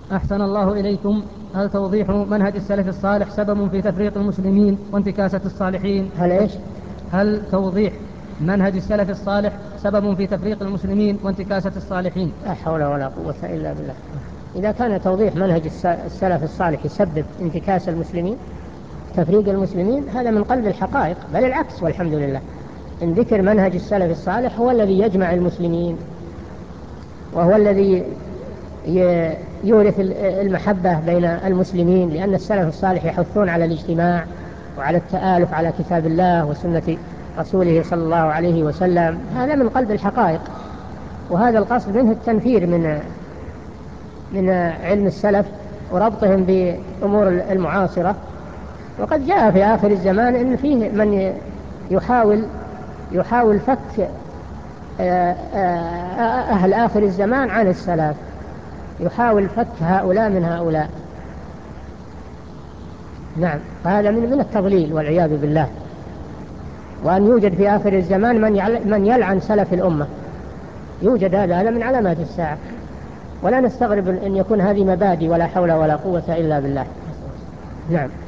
أحسن الله إليكم. هل توضيح منهج السلف الصالح سبب في تفريق المسلمين وانتكاسة الصالحين؟ هل إيش؟ هل توضيح منهج السلف الصالح سبب في تفريق المسلمين وانتكاسة الصالحين؟ لا حول ولا قوة إلا بالله. إذا كان توضيح منهج السلف الصالح يسبب انتكاس المسلمين تفريق المسلمين هذا من قلب الحقائق، بل العكس والحمد لله. إن ذكر منهج السلف الصالح هو الذي يجمع المسلمين، وهو الذي يورث المحبة بين المسلمين، لأن السلف الصالح يحثون على الاجتماع وعلى التآلف على كتاب الله وسنة رسوله صلى الله عليه وسلم. هذا من قلب الحقائق، وهذا القصد منه التنفير من علم السلف وربطهم بأمور المعاصرة. وقد جاء في آخر الزمان إن فيه من يحاول فك أهل آخر الزمان عن السلف، يحاول فك هؤلاء من هؤلاء. نعم، هذا من التضليل والعياذ بالله. وأن يوجد في آخر الزمان من يلعن سلف الأمة، يوجد هذا من علامات الساعة، ولا نستغرب أن يكون هذه مبادئ، ولا حول ولا قوة إلا بالله. نعم.